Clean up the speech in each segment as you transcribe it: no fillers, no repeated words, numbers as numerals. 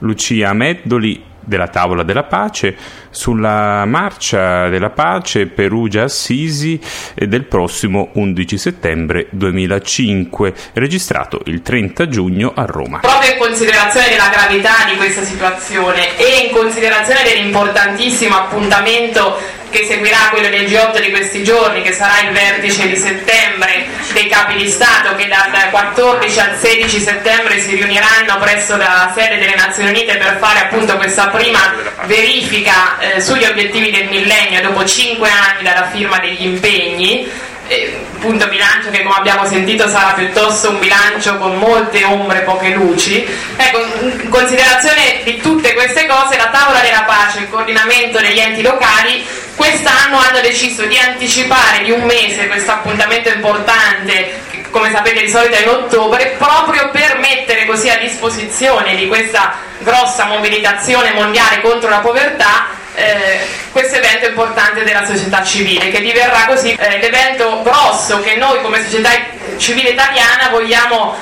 Lucia Meddoli della Tavola della Pace sulla Marcia della Pace Perugia-Assisi del prossimo 11 settembre 2005, registrato il 30 giugno a Roma. Proprio in considerazione della gravità di questa situazione e in considerazione dell'importantissimo appuntamento che seguirà quello del G8 di questi giorni, che sarà il vertice di settembre dei capi di Stato, che dal 14 al 16 settembre si riuniranno presso la sede delle Nazioni Unite per fare appunto questa prima verifica sugli obiettivi del millennio dopo 5 anni dalla firma degli impegni. Punto bilancio che, come abbiamo sentito, sarà piuttosto un bilancio con molte ombre e poche luci. Ecco, in considerazione di tutte queste cose, la Tavola della Pace e il coordinamento degli enti locali quest'anno hanno deciso di anticipare di un mese questo appuntamento importante, che come sapete di solito è in ottobre, proprio per mettere così a disposizione di questa grossa mobilitazione mondiale contro la povertà questo evento importante della società civile, che diverrà così l'evento grosso che noi come società civile italiana vogliamo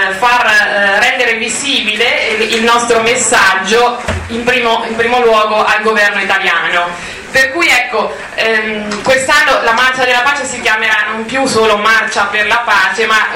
far rendere visibile il nostro messaggio in primo luogo al governo italiano. Per cui ecco, quest'anno la Marcia della Pace si chiamerà non più solo Marcia per la Pace, ma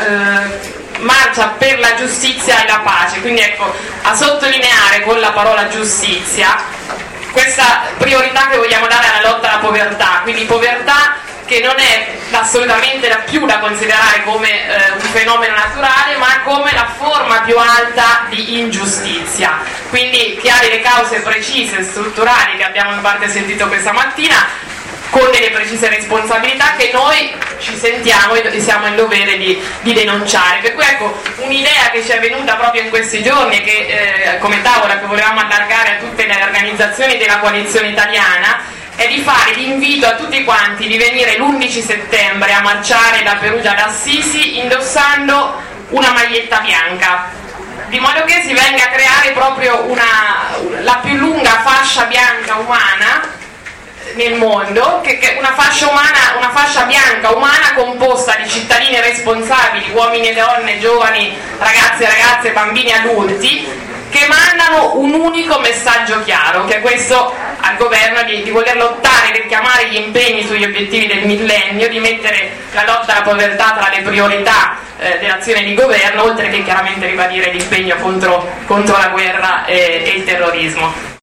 Marcia per la giustizia e la pace. Quindi ecco, a sottolineare con la parola giustizia questa priorità che vogliamo dare alla lotta alla povertà, quindi povertà che non è assolutamente più da considerare come un fenomeno naturale, ma come la forma più alta di ingiustizia, quindi che ha delle cause precise, strutturali, che abbiamo in parte sentito questa mattina, con delle precise responsabilità che noi ci sentiamo e siamo in dovere di denunciare. Per cui ecco, un'idea che ci è venuta proprio in questi giorni e che come tavola che volevamo allargare a tutte le organizzazioni della coalizione italiana è di fare l'invito a tutti quanti di venire l'11 settembre a marciare da Perugia ad Assisi indossando una maglietta bianca, di modo che si venga a creare proprio la più lunga fascia bianca umana nel mondo, che una fascia bianca umana composta di cittadini responsabili, uomini e donne, giovani, ragazzi e ragazze, bambini e adulti, che mandano un unico messaggio chiaro, che è questo al governo di voler lottare, di richiamare gli impegni sugli obiettivi del millennio, di mettere la lotta alla povertà tra le priorità dell'azione di governo, oltre che chiaramente ribadire l'impegno contro la guerra e il terrorismo.